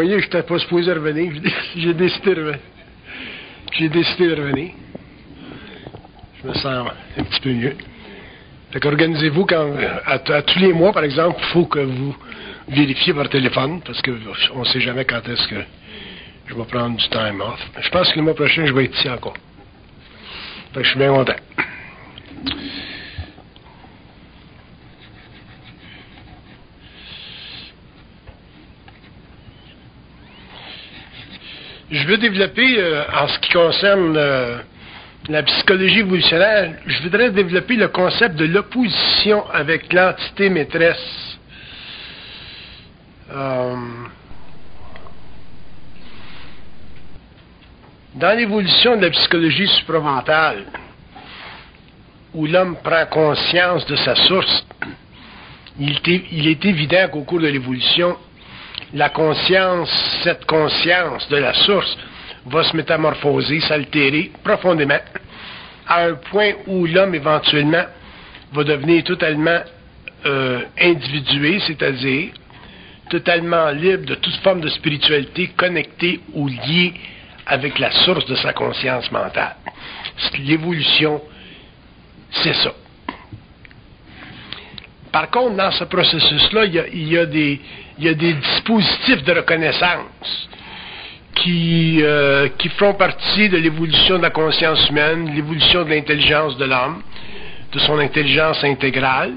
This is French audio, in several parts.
voyez, je n'étais pas supposé revenir. J'ai décidé de revenir. Je me sens un petit peu mieux. Fait qu'organisez-vous à tous les mois, par exemple, il faut que vous vérifiez par téléphone, parce qu'on ne sait jamais quand est-ce que je vais prendre du time off. Je pense que le mois prochain, je vais être ici encore. Fait que je suis bien content. Je veux développer, en ce qui concerne la psychologie évolutionnaire, je voudrais développer le concept de l'opposition avec l'entité maîtresse. Dans l'évolution de la psychologie supramentale, où l'homme prend conscience de sa source, il est évident qu'au cours de l'évolution, cette conscience de la source va se métamorphoser, s'altérer profondément, à un point où l'homme éventuellement va devenir totalement individué, c'est-à-dire totalement libre de toute forme de spiritualité, connecté ou lié avec la source de sa conscience mentale. L'évolution, c'est ça. Par contre, dans ce processus-là, il y a des dispositifs de reconnaissance qui font partie de l'évolution de la conscience humaine, l'évolution de l'intelligence de l'homme, de son intelligence intégrale.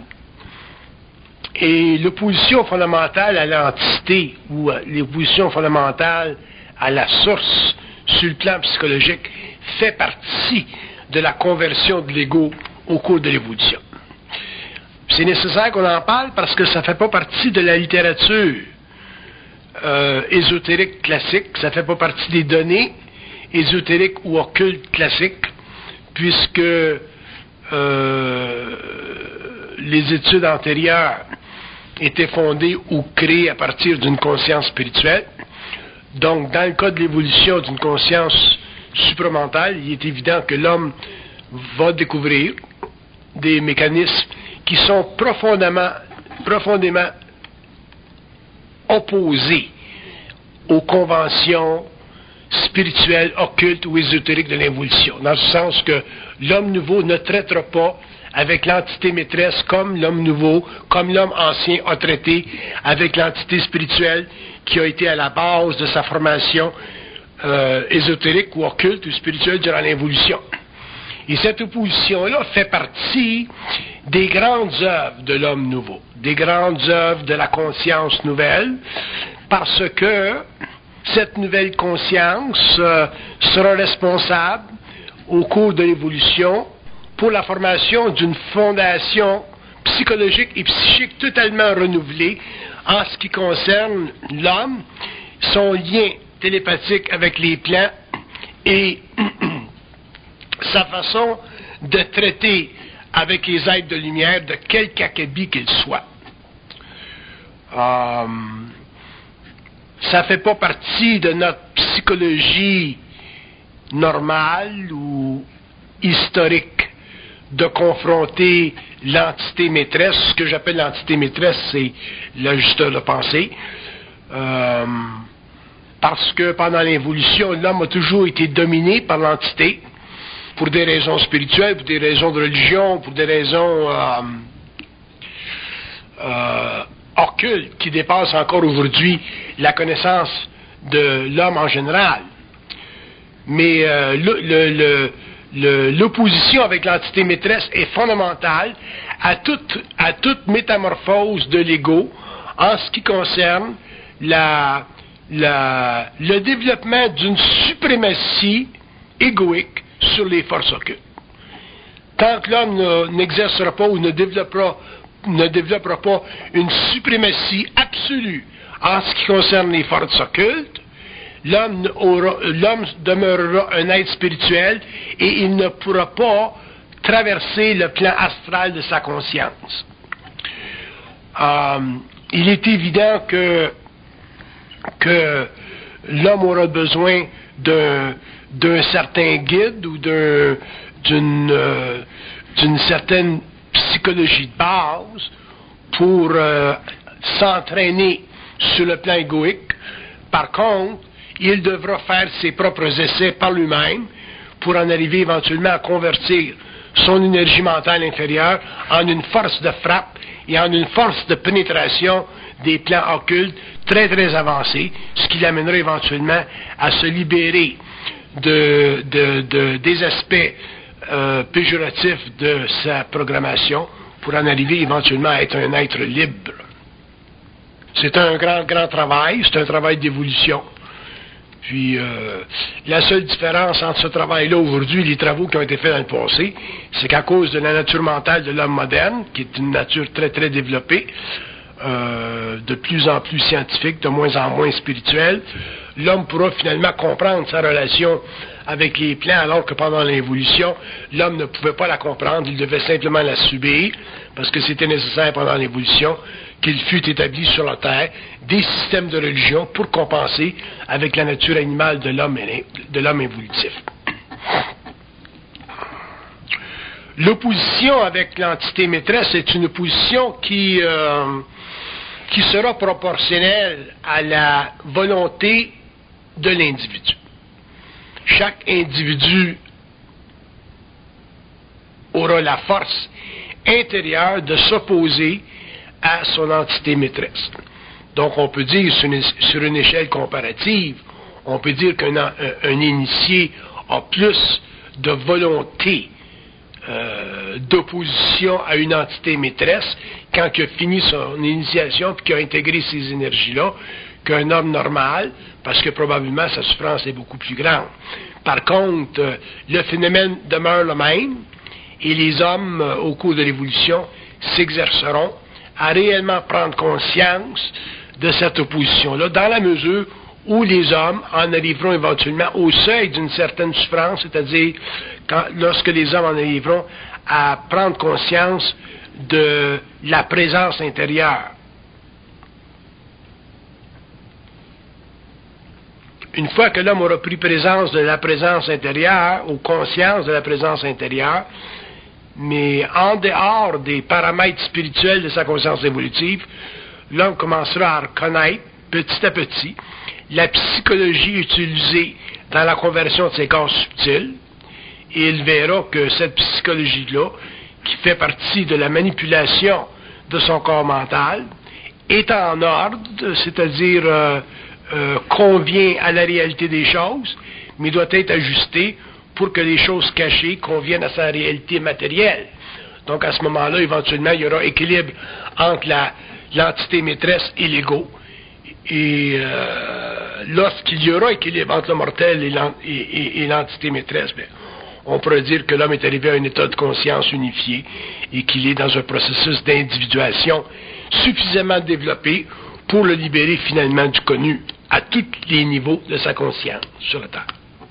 Et l'opposition fondamentale à l'entité ou l'opposition fondamentale à la source sur le plan psychologique fait partie de la conversion de l'ego au cours de l'évolution. C'est nécessaire qu'on en parle parce que ça ne fait pas partie de la littérature ésotérique classique, ça ne fait pas partie des données ésotériques ou occultes classiques, puisque les études antérieures étaient fondées ou créées à partir d'une conscience spirituelle. Donc, dans le cas de l'évolution d'une conscience supramentale, il est évident que l'homme va découvrir des mécanismes qui sont profondément opposés aux conventions spirituelles, occultes ou ésotériques de l'évolution. Dans le sens que l'homme nouveau ne traitera pas avec l'entité maîtresse comme l'homme nouveau, comme l'homme ancien a traité avec l'entité spirituelle qui a été à la base de sa formation ésotérique ou occulte ou spirituelle durant l'évolution. Et cette opposition-là fait partie des grandes œuvres de l'homme nouveau, des grandes œuvres de la conscience nouvelle, parce que cette nouvelle conscience sera responsable au cours de l'évolution pour la formation d'une fondation psychologique et psychique totalement renouvelée en ce qui concerne l'homme, son lien télépathique avec les plans et sa façon de traiter avec les êtres de lumière de quelque acabit qu'ils soient. Ça ne fait pas partie de notre psychologie normale ou historique de confronter l'entité maîtresse. Ce que j'appelle l'entité maîtresse, c'est l'ajusteur de pensée. Parce que pendant l'évolution, l'homme a toujours été dominé par l'entité, pour des raisons spirituelles, pour des raisons de religion, pour des raisons occultes qui dépassent encore aujourd'hui la connaissance de l'homme en général. Mais l'opposition avec l'entité maîtresse est fondamentale à toute métamorphose de l'ego en ce qui concerne le développement d'une suprématie égoïque sur les forces occultes. Tant que l'homme n'exercera pas ou ne développera pas une suprématie absolue en ce qui concerne les forces occultes, l'homme demeurera un être spirituel et il ne pourra pas traverser le plan astral de sa conscience. Il est évident que l'homme aura besoin d'un certain guide ou d'une certaine psychologie de base pour s'entraîner sur le plan égoïque, Par contre, il devra faire ses propres essais par lui-même pour en arriver éventuellement à convertir son énergie mentale inférieure en une force de frappe et en une force de pénétration des plans occultes très très avancés, ce qui l'amènera éventuellement à se libérer des aspects péjoratifs de sa programmation pour en arriver éventuellement à être un être libre. C'est un grand travail, c'est un travail d'évolution. Puis, la seule différence entre ce travail-là aujourd'hui et les travaux qui ont été faits dans le passé, c'est qu'à cause de la nature mentale de l'homme moderne, qui est une nature très, très développée, de plus en plus scientifique, de moins en moins spirituelle, l'homme pourra finalement comprendre sa relation avec les plans, alors que pendant l'évolution, l'homme ne pouvait pas la comprendre, il devait simplement la subir, parce que c'était nécessaire pendant l'évolution qu'il fût établi sur la Terre des systèmes de religion pour compenser avec la nature animale de l'homme évolutif. L'opposition avec l'entité maîtresse est une opposition qui sera proportionnelle à la volonté de l'individu. Chaque individu aura la force intérieure de s'opposer à son entité maîtresse. Donc, on peut dire, sur une échelle comparative, on peut dire qu'un initié a plus de volonté d'opposition à une entité maîtresse quand il a fini son initiation et qu'il a intégré ces énergies-là qu'un homme normal, parce que probablement sa souffrance est beaucoup plus grande. Par contre, le phénomène demeure le même et les hommes, au cours de l'évolution, s'exerceront à réellement prendre conscience de cette opposition-là, dans la mesure où les hommes en arriveront éventuellement au seuil d'une certaine souffrance, c'est-à-dire lorsque les hommes en arriveront à prendre conscience de la présence intérieure. Une fois que l'homme aura pris présence de la présence intérieure, ou conscience de la présence intérieure, mais en dehors des paramètres spirituels de sa conscience évolutive, l'homme commencera à reconnaître, petit à petit, la psychologie utilisée dans la conversion de ses corps subtils, et il verra que cette psychologie-là, qui fait partie de la manipulation de son corps mental, est en ordre, c'est-à-dire convient à la réalité des choses, mais doit être ajustée pour que les choses cachées conviennent à sa réalité matérielle. Donc à ce moment-là, éventuellement, il y aura équilibre entre l'entité maîtresse et l'ego. Et lorsqu'il y aura équilibre entre le mortel et l'entité maîtresse, bien, on pourrait dire que l'homme est arrivé à un état de conscience unifié et qu'il est dans un processus d'individuation suffisamment développé pour le libérer finalement du connu à tous les niveaux de sa conscience sur la Terre.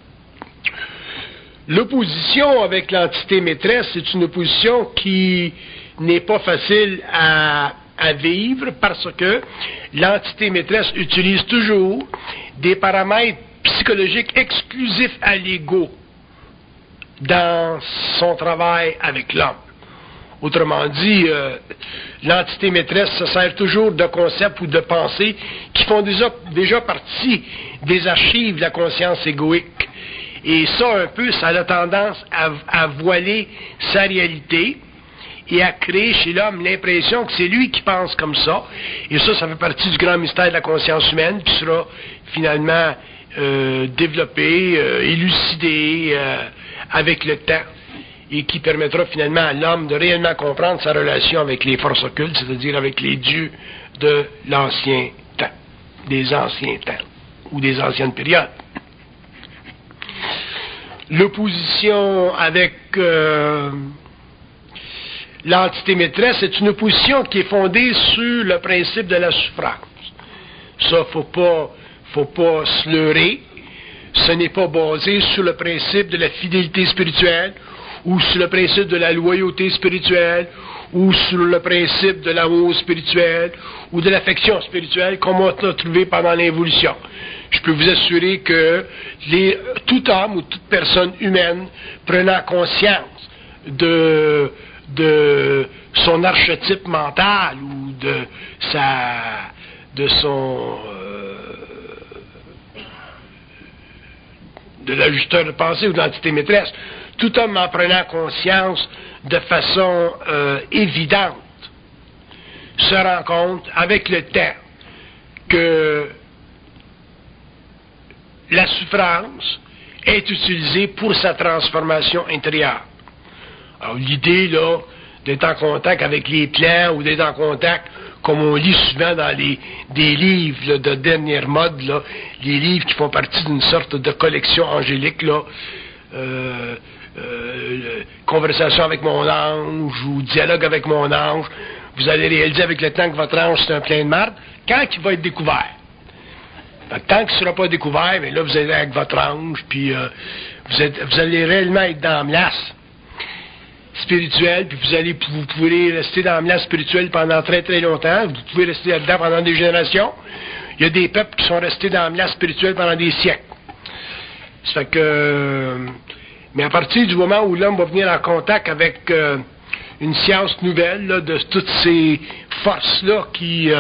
L'opposition avec l'entité maîtresse, c'est une opposition qui n'est pas facile à vivre parce que l'entité maîtresse utilise toujours des paramètres psychologiques exclusifs à l'ego dans son travail avec l'homme. Autrement dit, l'entité maîtresse se sert toujours de concepts ou de pensées qui font déjà partie des archives de la conscience égoïque. Et ça, un peu, ça a tendance à voiler sa réalité et à créer chez l'homme l'impression que c'est lui qui pense comme ça. Et ça fait partie du grand mystère de la conscience humaine qui sera finalement développé, élucidé avec le temps et qui permettra finalement à l'homme de réellement comprendre sa relation avec les forces occultes, c'est-à-dire avec les dieux de l'ancien temps, des anciens temps ou des anciennes périodes. L'opposition avec l'entité maîtresse est une opposition qui est fondée sur le principe de la souffrance. Ça, faut pas se leurrer. Ce n'est pas basé sur le principe de la fidélité spirituelle, ou sur le principe de la loyauté spirituelle, ou sur le principe de l'amour spirituel, ou de l'affection spirituelle, comme on l'a trouvé pendant l'évolution. Je peux vous assurer que tout homme ou toute personne humaine prenant conscience de son archétype mental ou de son de l'ajusteur de pensée ou de l'entité maîtresse. Tout homme en prenant conscience de façon évidente se rend compte avec le temps que la souffrance est utilisée pour sa transformation intérieure. Alors l'idée là d'être en contact avec les plans ou d'être en contact, comme on lit souvent dans des livres là, de dernière mode, là, les livres qui font partie d'une sorte de collection angélique, là, conversation avec mon ange ou dialogue avec mon ange, vous allez réaliser avec le temps que votre ange c'est un plein de marde, quand il va être découvert. Tant qu'il ne sera pas découvert, mais là vous allez avec votre ange, puis vous allez réellement être dans la glace spirituelle, puis vous pouvez rester dans la glace spirituelle pendant très très longtemps, vous pouvez rester là-dedans pendant des générations. Il y a des peuples qui sont restés dans la glace spirituelle pendant des siècles. Ça fait que... mais à partir du moment où l'homme va venir en contact avec une science nouvelle, là, de toutes ces forces-là qui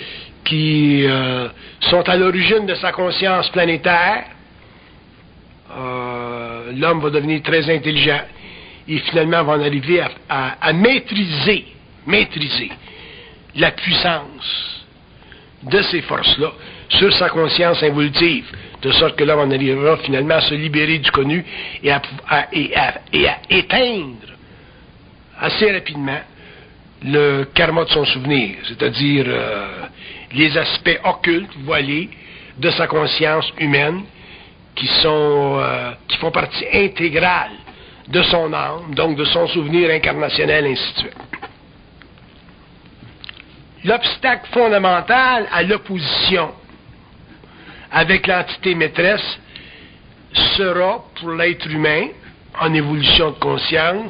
sont à l'origine de sa conscience planétaire, l'homme va devenir très intelligent et finalement va en arriver à maîtriser la puissance de ces forces-là sur sa conscience involutive, de sorte que l'homme en arrivera finalement à se libérer du connu et à éteindre assez rapidement le karma de son souvenir, c'est-à-dire les aspects occultes, voilés, de sa conscience humaine qui font partie intégrale de son âme, donc de son souvenir incarnationnel, ainsi de suite. L'obstacle fondamental à l'opposition avec l'entité maîtresse sera, pour l'être humain, en évolution de conscience,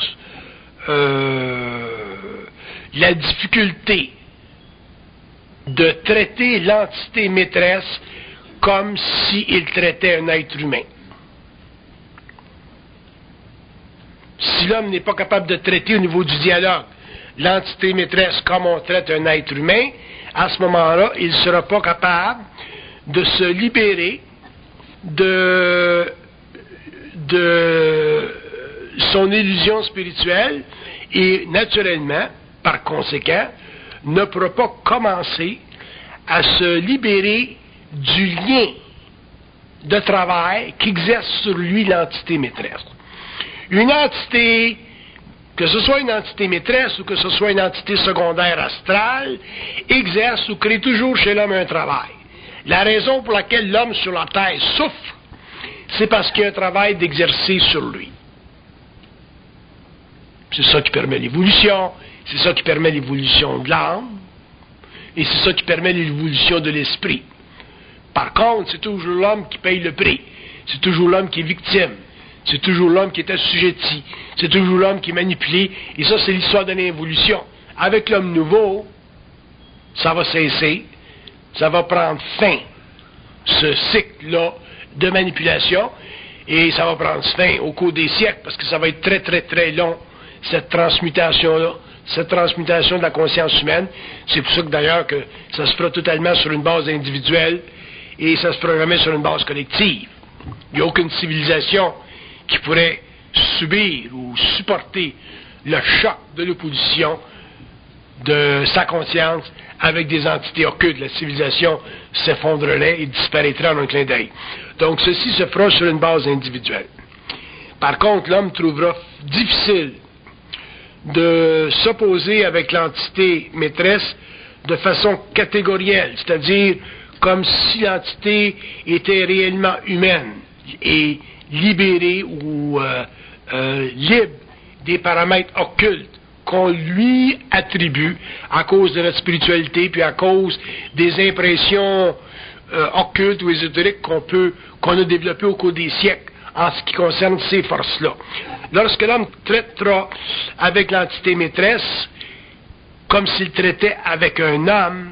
la difficulté de traiter l'entité maîtresse comme s'il traitait un être humain. Si l'homme n'est pas capable de traiter au niveau du dialogue l'entité maîtresse comme on traite un être humain, à ce moment-là, il ne sera pas capable de se libérer de son illusion spirituelle et, naturellement, par conséquent, ne pourra pas commencer à se libérer du lien de travail qu'exerce sur lui l'entité maîtresse. Une entité, que ce soit une entité maîtresse ou que ce soit une entité secondaire astrale, exerce ou crée toujours chez l'homme un travail. La raison pour laquelle l'homme sur la terre souffre, c'est parce qu'il y a un travail d'exercer sur lui. C'est ça qui permet l'évolution, c'est ça qui permet l'évolution de l'âme, et c'est ça qui permet l'évolution de l'esprit. Par contre, c'est toujours l'homme qui paye le prix, c'est toujours l'homme qui est victime, c'est toujours l'homme qui est assujetti, c'est toujours l'homme qui est manipulé, et ça c'est l'histoire de l'évolution. Avec l'homme nouveau, ça va cesser, ça va prendre fin, ce cycle-là de manipulation, et ça va prendre fin au cours des siècles, parce que ça va être très très très long, cette transmutation-là, cette transmutation de la conscience humaine. C'est pour ça que d'ailleurs que ça se fera totalement sur une base individuelle, et ça se fera jamais sur une base collective. Il n'y a aucune civilisation qui pourrait subir ou supporter le choc de l'opposition de sa conscience avec des entités occultes. La civilisation s'effondrerait et disparaîtrait en un clin d'œil. Donc ceci se fera sur une base individuelle. Par contre, l'homme trouvera difficile de s'opposer avec l'entité maîtresse de façon catégorielle, c'est-à-dire comme si l'entité était réellement humaine et libérée ou libre des paramètres occultes qu'on lui attribue à cause de notre spiritualité, puis à cause des impressions occultes ou ésotériques qu'on a développées au cours des siècles en ce qui concerne ces forces-là. Lorsque l'homme traitera avec l'entité maîtresse comme s'il traitait avec un homme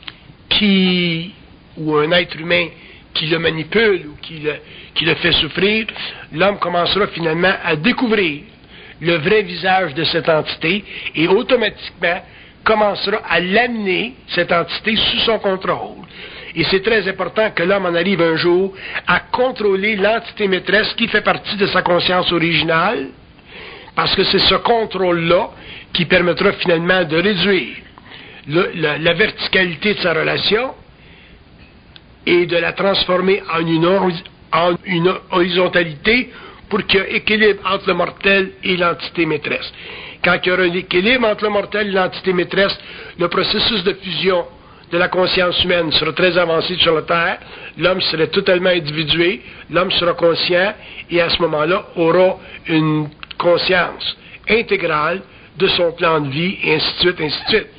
ou un être humain qui le manipule ou qui le fait souffrir, l'homme commencera finalement à découvrir le vrai visage de cette entité et automatiquement commencera à l'amener, cette entité, sous son contrôle Et c'est très important que l'homme en arrive un jour à contrôler l'entité maîtresse qui fait partie de sa conscience originale, parce que c'est ce contrôle-là qui permettra finalement de réduire la verticalité de sa relation et de la transformer en une horizontalité pour qu'il y ait un équilibre entre le mortel et l'entité maîtresse. Quand il y aura un équilibre entre le mortel et l'entité maîtresse, le processus de fusion de la conscience humaine sera très avancé sur la Terre, l'homme serait totalement individué, l'homme sera conscient et à ce moment-là aura une conscience intégrale de son plan de vie, et ainsi de suite, ainsi de suite.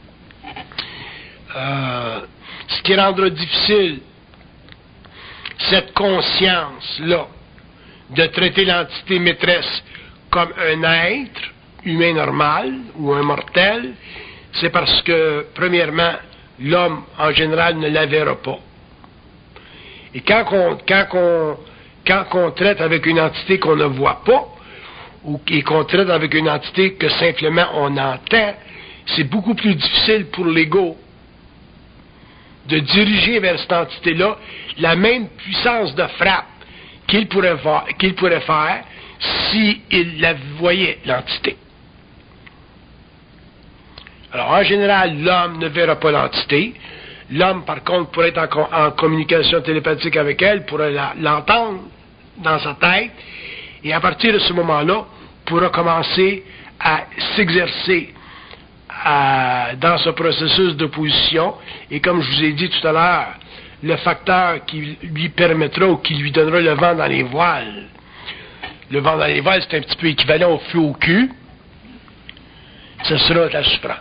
Ce qui rendra difficile cette conscience-là de traiter l'entité maîtresse comme un être humain normal ou un mortel, c'est parce que, premièrement, l'homme, en général, ne la verra pas. Et quand on traite avec une entité qu'on ne voit pas, et qu'on traite avec une entité que simplement on entend, c'est beaucoup plus difficile pour l'ego de diriger vers cette entité-là la même puissance de frappe qu'il pourrait faire s'il la voyait, l'entité. Alors, en général, l'homme ne verra pas l'entité. L'homme, par contre, pourrait être en communication télépathique avec elle, pourrait l'entendre dans sa tête, et à partir de ce moment-là, pourra commencer à s'exercer dans ce processus d'opposition. Et comme je vous ai dit tout à l'heure, le facteur qui lui permettra ou qui lui donnera le vent dans les voiles. Le vent dans les voiles, c'est un petit peu équivalent au feu au cul. Ce sera la souffrance.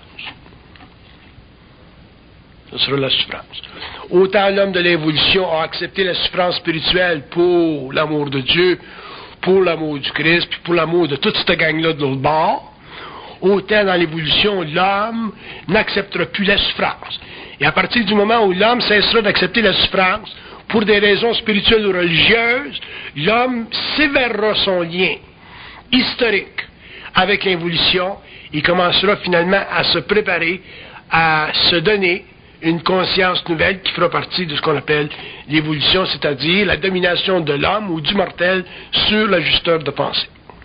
Ce sera la souffrance. Autant l'homme de l'évolution a accepté la souffrance spirituelle pour l'amour de Dieu, pour l'amour du Christ, puis pour l'amour de toute cette gang-là de l'autre bord, autant dans l'évolution, l'homme n'acceptera plus la souffrance. Et à partir du moment où l'homme cessera d'accepter la souffrance, pour des raisons spirituelles ou religieuses, l'homme sévèrera son lien historique avec l'évolution et commencera finalement à se préparer, à se donner une conscience nouvelle qui fera partie de ce qu'on appelle l'évolution, c'est-à-dire la domination de l'homme ou du mortel sur l'ajusteur de pensée.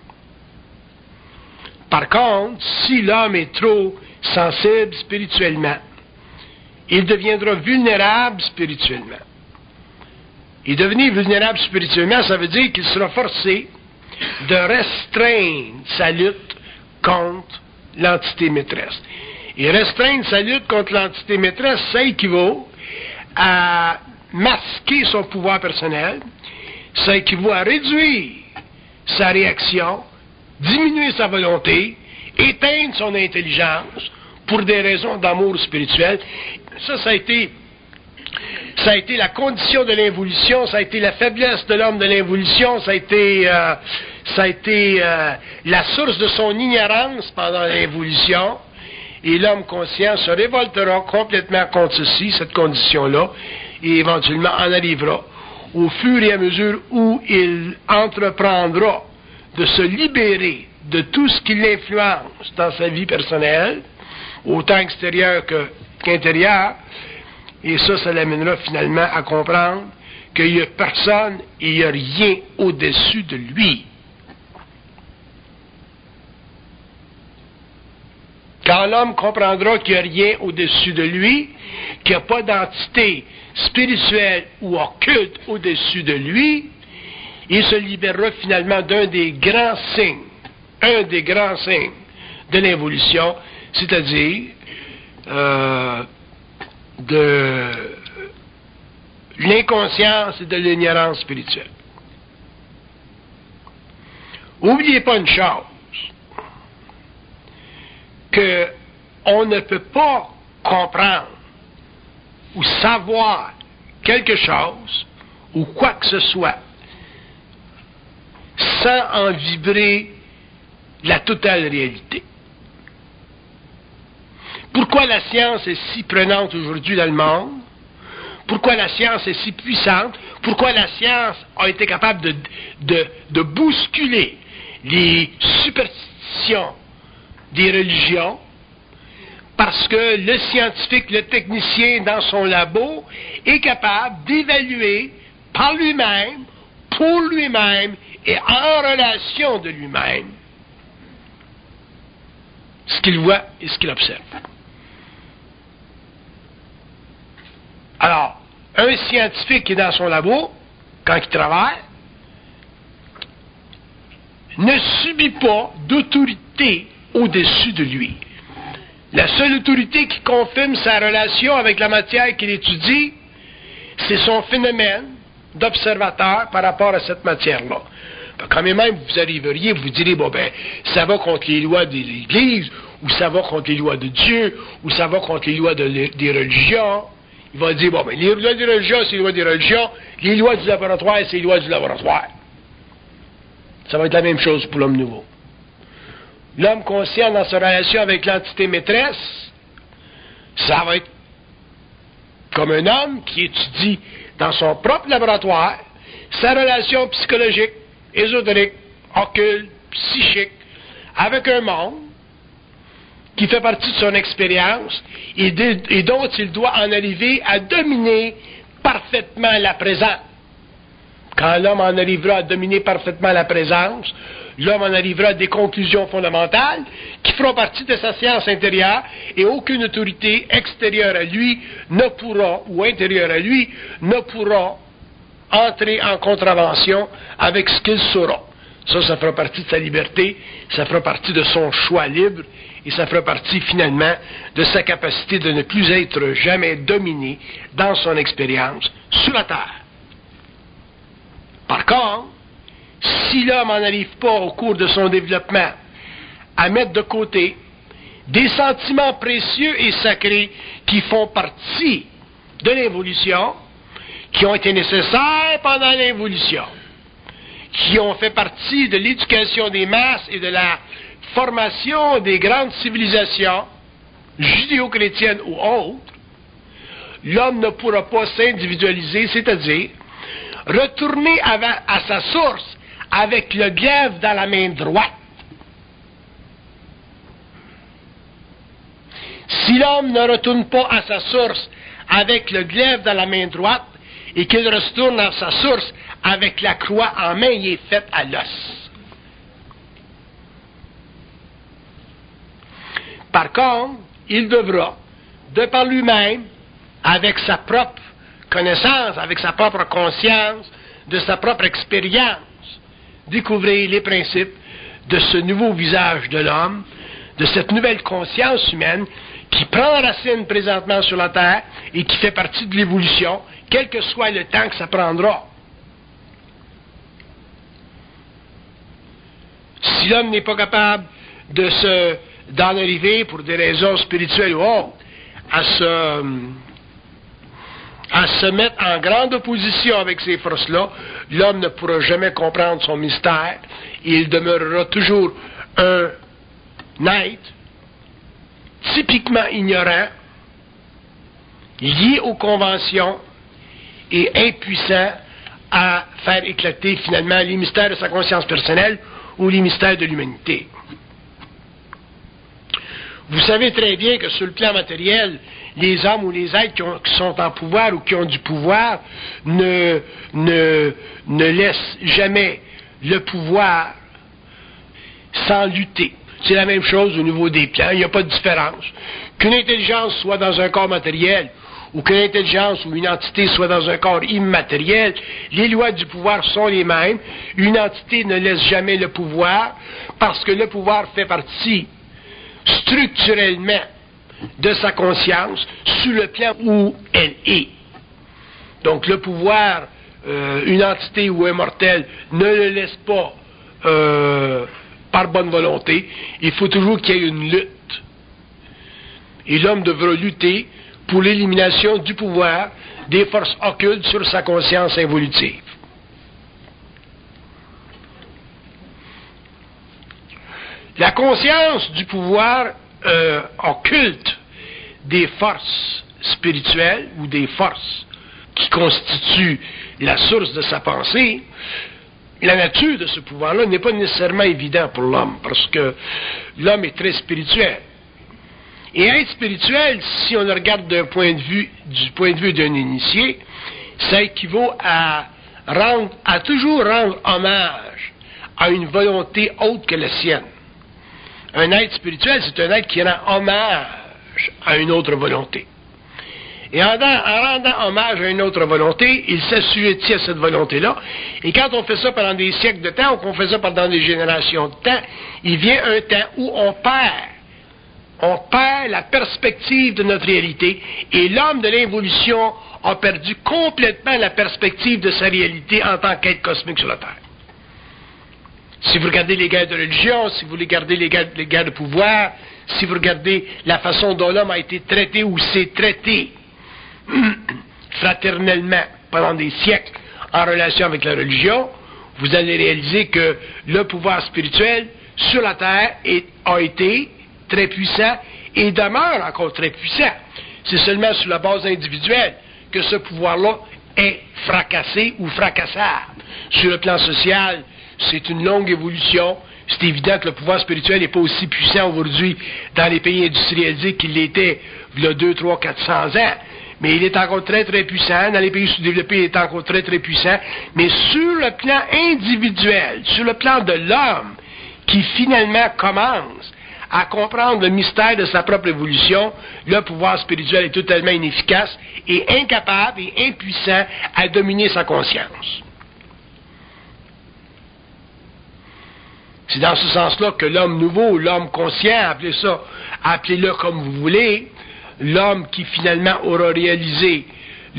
Par contre, si l'homme est trop sensible spirituellement, il deviendra vulnérable spirituellement. Et devenir vulnérable spirituellement, ça veut dire qu'il sera forcé de restreindre sa lutte contre l'entité maîtresse. Et restreindre sa lutte contre l'entité maîtresse, ça équivaut à masquer son pouvoir personnel, ça équivaut à réduire sa réaction, diminuer sa volonté, éteindre son intelligence pour des raisons d'amour spirituel. Ça a été la condition de l'évolution, ça a été la faiblesse de l'homme de l'évolution, ça a été la source de son ignorance pendant l'évolution. Et l'homme conscient se révoltera complètement contre cette condition-là, et éventuellement en arrivera au fur et à mesure où il entreprendra de se libérer de tout ce qui l'influence dans sa vie personnelle, autant extérieure qu'intérieure, et ça l'amènera finalement à comprendre qu'il n'y a personne et il n'y a rien au-dessus de lui. Quand l'homme comprendra qu'il n'y a rien au-dessus de lui, qu'il n'y a pas d'entité spirituelle ou occulte au-dessus de lui, il se libérera finalement d'un des grands signes de l'évolution, c'est-à-dire de l'inconscience et de l'ignorance spirituelle. N'oubliez pas une chose, qu'on ne peut pas comprendre ou savoir quelque chose ou quoi que ce soit sans en vibrer la totale réalité. Pourquoi la science est si prenante aujourd'hui dans le monde? Pourquoi la science est si puissante? Pourquoi la science a été capable de bousculer les superstitions des religions? Parce que le scientifique, le technicien dans son labo est capable d'évaluer par lui-même, pour lui-même et en relation de lui-même ce qu'il voit et ce qu'il observe. Alors, un scientifique qui est dans son labo, quand il travaille, ne subit pas d'autorité au-dessus de lui. La seule autorité qui confirme sa relation avec la matière qu'il étudie, c'est son phénomène d'observateur par rapport à cette matière-là. Quand même, vous arriveriez, vous direz, bon ben, ça va contre les lois de l'Église, ou ça va contre les lois de Dieu, ou ça va contre les lois des religions. Il va dire, bon ben, les lois des religions, c'est les lois des religions, les lois du laboratoire, c'est les lois du laboratoire. Ça va être la même chose pour l'homme nouveau. L'homme conscient dans sa relation avec l'entité maîtresse, ça va être comme un homme qui étudie dans son propre laboratoire sa relation psychologique, ésotérique, occulte, psychique, avec un monde qui fait partie de son expérience et dont il doit en arriver à dominer parfaitement la présence. Quand l'homme en arrivera à dominer parfaitement la présence, l'homme en arrivera à des conclusions fondamentales qui feront partie de sa science intérieure et aucune autorité extérieure à lui ne pourra, ou intérieure à lui, ne pourra entrer en contravention avec ce qu'il saura. Ça fera partie de sa liberté, ça fera partie de son choix libre et ça fera partie finalement de sa capacité de ne plus être jamais dominé dans son expérience sur la terre. Par contre, si l'homme n'en arrive pas au cours de son développement à mettre de côté des sentiments précieux et sacrés qui font partie de l'évolution, qui ont été nécessaires pendant l'évolution, qui ont fait partie de l'éducation des masses et de la formation des grandes civilisations judéo-chrétiennes ou autres, l'homme ne pourra pas s'individualiser, c'est-à-dire retourner à sa source avec le glaive dans la main droite. Si l'homme ne retourne pas à sa source avec le glaive dans la main droite et qu'il retourne à sa source avec la croix en main, il est fait à l'os. Par contre, il devra, de par lui-même, avec sa propre connaissance, avec sa propre conscience, de sa propre expérience, découvrir les principes de ce nouveau visage de l'homme, de cette nouvelle conscience humaine qui prend racine présentement sur la Terre et qui fait partie de l'évolution, quel que soit le temps que ça prendra. Si l'homme n'est pas capable d'en arriver, pour des raisons spirituelles ou autres, à se mettre en grande opposition avec ces forces-là, l'homme ne pourra jamais comprendre son mystère et il demeurera toujours un être typiquement ignorant, lié aux conventions et impuissant à faire éclater finalement les mystères de sa conscience personnelle ou les mystères de l'humanité. Vous savez très bien que sur le plan matériel, les hommes ou les êtres qui sont en pouvoir ou qui ont du pouvoir ne laissent jamais le pouvoir sans lutter. C'est la même chose au niveau des plans, il n'y a pas de différence. Qu'une intelligence soit dans un corps matériel ou qu'une intelligence ou une entité soit dans un corps immatériel, les lois du pouvoir sont les mêmes. Une entité ne laisse jamais le pouvoir parce que le pouvoir fait partie structurellement de sa conscience sur le plan où elle est. Donc le pouvoir, une entité ou un mortel ne le laisse pas par bonne volonté. Il faut toujours qu'il y ait une lutte. Et l'homme devra lutter pour l'élimination du pouvoir des forces occultes sur sa conscience évolutive. La conscience du pouvoir occulte des forces spirituelles ou des forces qui constituent la source de sa pensée, la nature de ce pouvoir-là n'est pas nécessairement évidente pour l'homme, parce que l'homme est très spirituel. Et être spirituel, si on le regarde du point de vue d'un initié, ça équivaut à toujours rendre hommage à une volonté autre que la sienne. Un être spirituel, c'est un être qui rend hommage à une autre volonté. Et en rendant hommage à une autre volonté, il s'assujettit à cette volonté-là. Et quand on fait ça pendant des siècles de temps, ou qu'on fait ça pendant des générations de temps, il vient un temps où on perd la perspective de notre réalité, et l'homme de l'involution a perdu complètement la perspective de sa réalité en tant qu'être cosmique sur la Terre. Si vous regardez les guerres de religion, si vous regardez les guerres de pouvoir, si vous regardez la façon dont l'homme a été traité ou s'est traité fraternellement pendant des siècles en relation avec la religion, vous allez réaliser que le pouvoir spirituel sur la Terre a été très puissant et demeure encore très puissant. C'est seulement sur la base individuelle que ce pouvoir-là est fracassé ou fracassable. Sur le plan social, c'est une longue évolution. C'est évident que le pouvoir spirituel n'est pas aussi puissant aujourd'hui dans les pays industrialisés qu'il l'était il y a 2, 3, 400 ans. Mais il est encore très, très puissant. Dans les pays sous-développés, il est encore très, très puissant. Mais sur le plan individuel, sur le plan de l'homme, qui finalement commence à comprendre le mystère de sa propre évolution, le pouvoir spirituel est totalement inefficace et incapable et impuissant à dominer sa conscience. C'est dans ce sens-là que l'homme nouveau, l'homme conscient, appelez-le comme vous voulez, l'homme qui finalement aura réalisé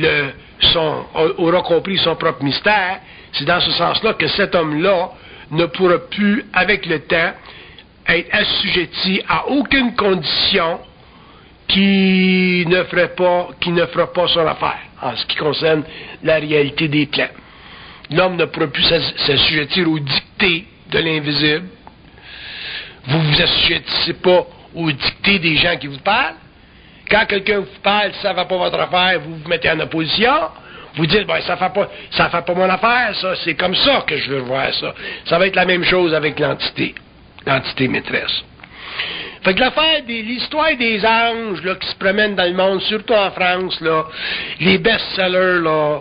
aura compris son propre mystère, c'est dans ce sens-là que cet homme-là ne pourra plus, avec le temps, être assujetti à aucune condition qui ne fera pas son affaire, en ce qui concerne la réalité des plans. L'homme ne pourra plus s'assujettir aux dictées de l'invisible. Vous vous assujettissez pas aux dictées des gens qui vous parlent. Quand quelqu'un vous parle, ça ne va pas votre affaire, vous vous mettez en opposition. Vous dites, ça fait pas mon affaire, ça, c'est comme ça que je veux voir ça. Ça va être la même chose avec l'entité maîtresse. Fait que l'histoire des anges là, qui se promènent dans le monde, surtout en France, là, les best-sellers, là,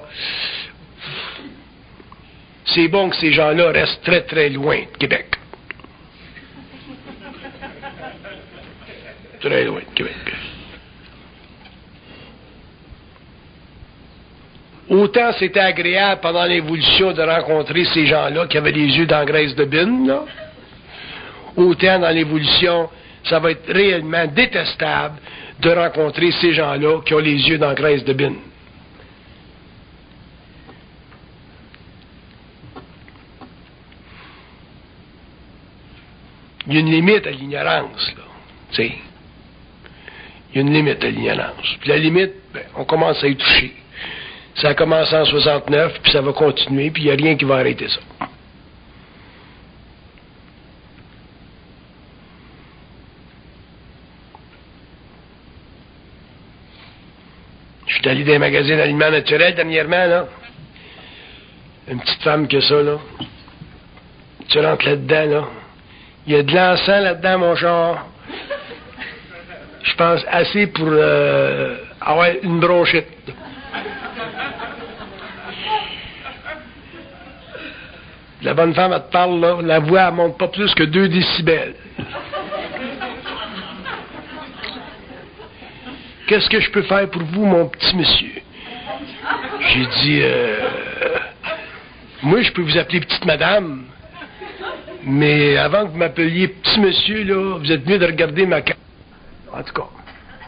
c'est bon que ces gens-là restent très très loin de Québec. Très loin de Québec. Autant c'était agréable pendant l'évolution de rencontrer ces gens-là qui avaient les yeux dans la graisse de bine, là, autant dans l'évolution, ça va être réellement détestable de rencontrer ces gens-là qui ont les yeux dans la graisse de bine. Il y a une limite à l'ignorance, là. Tu sais. Il y a une limite à l'ignorance. Puis la limite, on commence à y toucher. Ça a commencé en 69, puis ça va continuer, puis il n'y a rien qui va arrêter ça. Je suis allé dans les magasins d'aliments naturels dernièrement, là. Une petite femme que ça, là. Tu rentres là-dedans, là. Il y a de l'encens là-dedans, mon genre. Je pense assez pour avoir une bronchite. La bonne femme, elle te parle, là, la voix, elle monte pas plus que 2 décibels. Qu'est-ce que je peux faire pour vous, mon petit monsieur? J'ai dit, moi, je peux vous appeler petite madame, mais avant que vous m'appeliez petit monsieur, là, vous êtes mieux de regarder ma carte. En tout cas.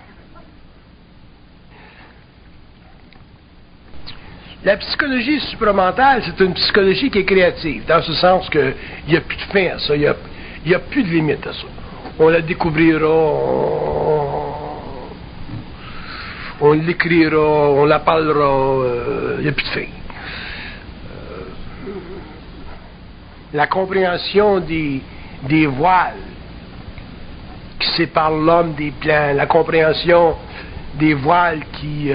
La psychologie supramentale, c'est une psychologie qui est créative, dans ce sens qu'il n'y a plus de fin à ça, il n'y a plus de limite à ça. On la découvrira, on l'écrira, on la parlera, il n'y a plus de fin. La compréhension des voiles qui séparent l'homme des plans, la compréhension des voiles qui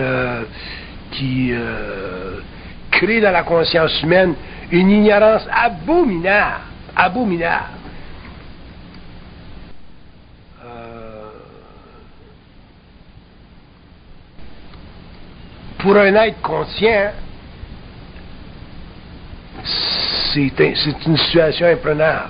crée dans la conscience humaine une ignorance abominable. pour un être conscient, c'est une situation imprenable.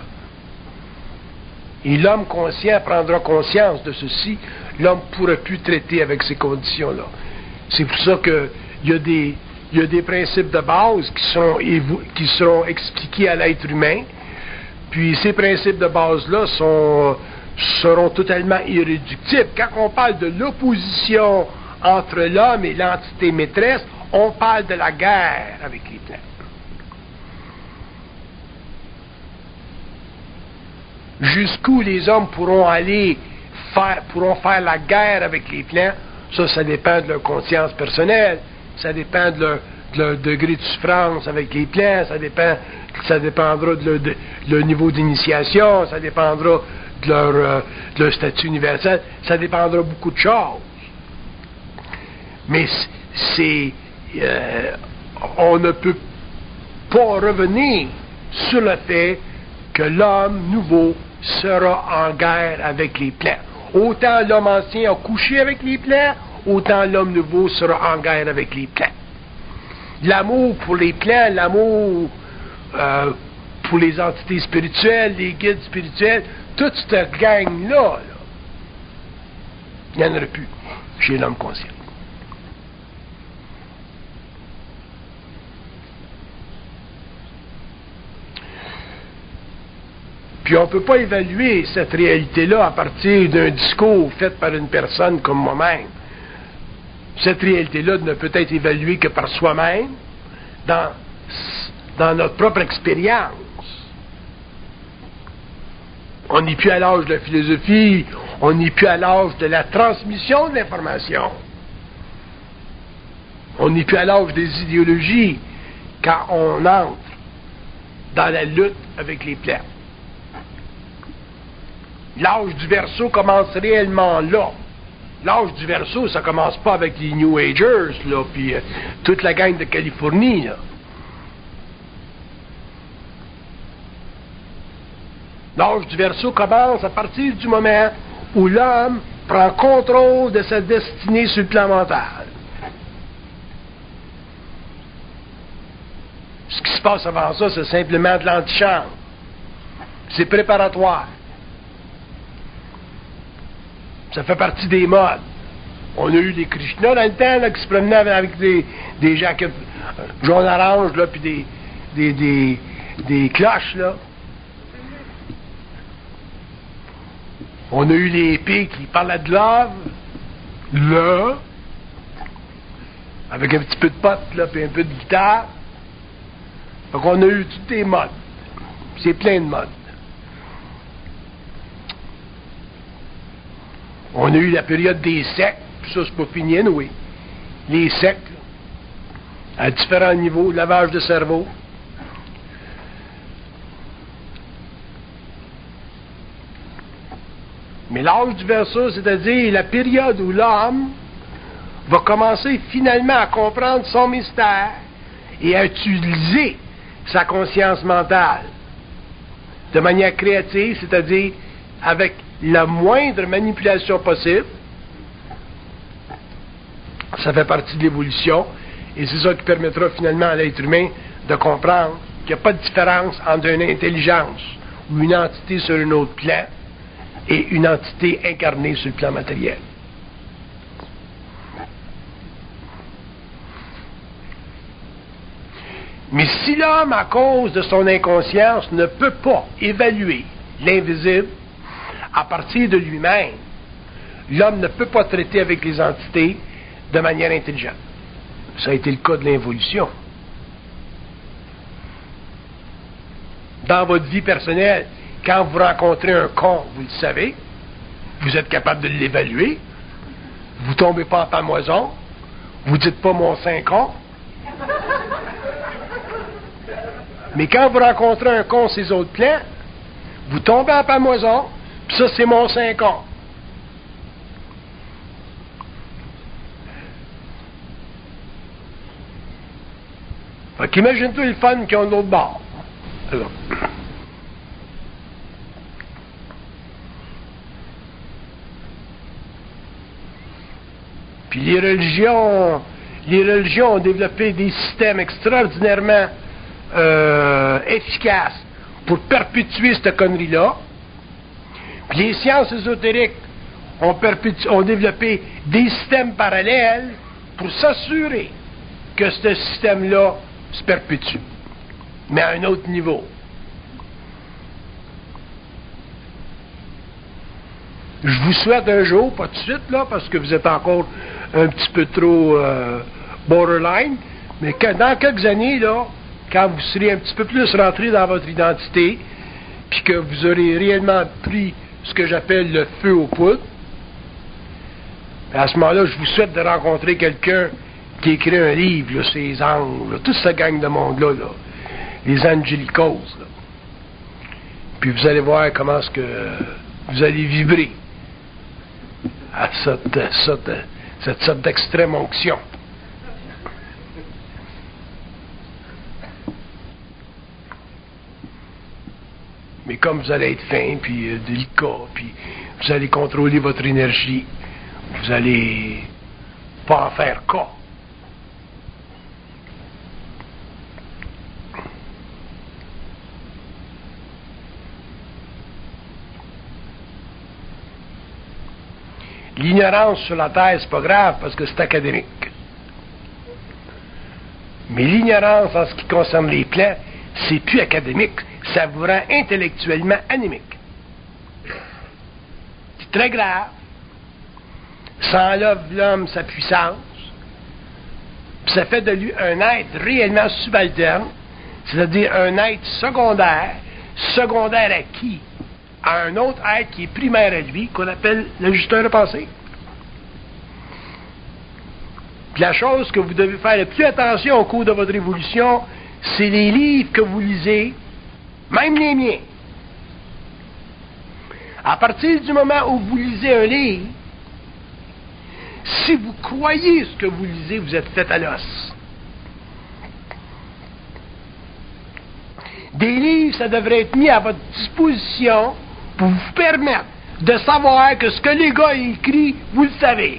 Et l'homme conscient prendra conscience de ceci. L'homme ne pourra plus traiter avec ces conditions-là. C'est pour ça qu'il y a des principes de base qui seront expliqués à l'être humain. Puis ces principes de base-là seront totalement irréductibles. Quand on parle de l'opposition entre l'homme et l'entité maîtresse, on parle de la guerre avec les plantes. Jusqu'où les hommes pourront faire la guerre avec les plants, ça dépend de leur conscience personnelle, ça dépend de leur degré de souffrance avec les plants, ça dépendra de leur niveau d'initiation, ça dépendra de leur statut universel, ça dépendra de beaucoup de choses. Mais on ne peut pas revenir sur le fait que l'homme nouveau sera en guerre avec les plants. Autant l'homme ancien a couché avec les plants, autant l'homme nouveau sera en guerre avec les plants. L'amour pour les plants, l'amour pour les entités spirituelles, les guides spirituels, toute cette gang-là, il n'y en aurait plus chez l'homme conscient. Puis on ne peut pas évaluer cette réalité-là à partir d'un discours fait par une personne comme moi-même. Cette réalité-là ne peut être évaluée que par soi-même, dans notre propre expérience. On n'est plus à l'âge de la philosophie, on n'est plus à l'âge de la transmission de l'information. On n'est plus à l'âge des idéologies quand on entre dans la lutte avec les plans. L'âge du Verseau commence réellement là. L'âge du Verseau, ça commence pas avec les New Agers, là, puis toute la gang de Californie, là. L'âge du Verseau commence à partir du moment où l'homme prend contrôle de sa destinée sur le plan mental. Ce qui se passe avant ça, c'est simplement de l'antichambre. C'est préparatoire. Ça fait partie des modes. On a eu des Krishna dans le temps là, qui se promenaient avec des jaquettes jaune-orange, là, puis des cloches, là. On a eu les épées qui parlaient de love, là, avec un petit peu de pote, là, puis un peu de guitare. Donc on a eu tous des modes. C'est plein de modes. On a eu la période des sectes, puis ça, c'est pas fini, oui. Les sectes, là, à différents niveaux, lavage de cerveau. Mais l'âge du Verseau, c'est-à-dire la période où l'homme va commencer finalement à comprendre son mystère et à utiliser sa conscience mentale de manière créative, c'est-à-dire avec la moindre manipulation possible. Ça fait partie de l'évolution et c'est ça qui permettra finalement à l'être humain de comprendre qu'il n'y a pas de différence entre une intelligence ou une entité sur un autre plan et une entité incarnée sur le plan matériel. Mais si l'homme, à cause de son inconscience, ne peut pas évaluer l'invisible à partir de lui-même, l'homme ne peut pas traiter avec les entités de manière intelligente. Ça a été le cas de l'involution. Dans votre vie personnelle, quand vous rencontrez un con, vous le savez, vous êtes capable de l'évaluer, vous ne tombez pas en pamoison, vous ne dites pas mon saint con. Mais quand vous rencontrez un con sur ses autres plans, vous tombez en pamoison, puis ça, c'est mon saint con. Fait qu'imagine-toi le fun qu'ils ont de l'autre bord. Alors. Puis les religions les religions ont développé des systèmes extraordinairement efficaces pour perpétuer cette connerie-là. Puis les sciences ésotériques ont développé des systèmes parallèles pour s'assurer que ce système-là se perpétue, mais à un autre niveau. Je vous souhaite un jour, pas tout de suite, là, parce que vous êtes encore un petit peu trop borderline, mais dans quelques années, là, quand vous serez un petit peu plus rentré dans votre identité, puis que vous aurez réellement pris ce que j'appelle le feu aux poudres, à ce moment-là, je vous souhaite de rencontrer quelqu'un qui écrit un livre, là, ces anges, là, toute cette gang de monde-là, là, les angélicos, là. Puis vous allez voir comment est-ce que vous allez vibrer à cette sorte d'extrême onction. Mais comme vous allez être fin, puis délicat, puis vous allez contrôler votre énergie, vous allez pas en faire cas. L'ignorance sur la Terre, c'est pas grave parce que c'est académique. Mais l'ignorance en ce qui concerne les plans, c'est plus académique. Ça vous rend intellectuellement anémique. C'est très grave. Ça enlève l'homme sa puissance. Puis ça fait de lui un être réellement subalterne, c'est-à-dire un être secondaire. Secondaire à qui? À un autre être qui est primaire à lui, qu'on appelle l'ajusteur de pensée. Puis la chose que vous devez faire le plus attention au cours de votre évolution, c'est les livres que vous lisez, même les miens. À partir du moment où vous lisez un livre, si vous croyez ce que vous lisez, vous êtes fait à l'os. Des livres, ça devrait être mis à votre disposition pour vous permettre de savoir que ce que les gars écrivent, vous le savez.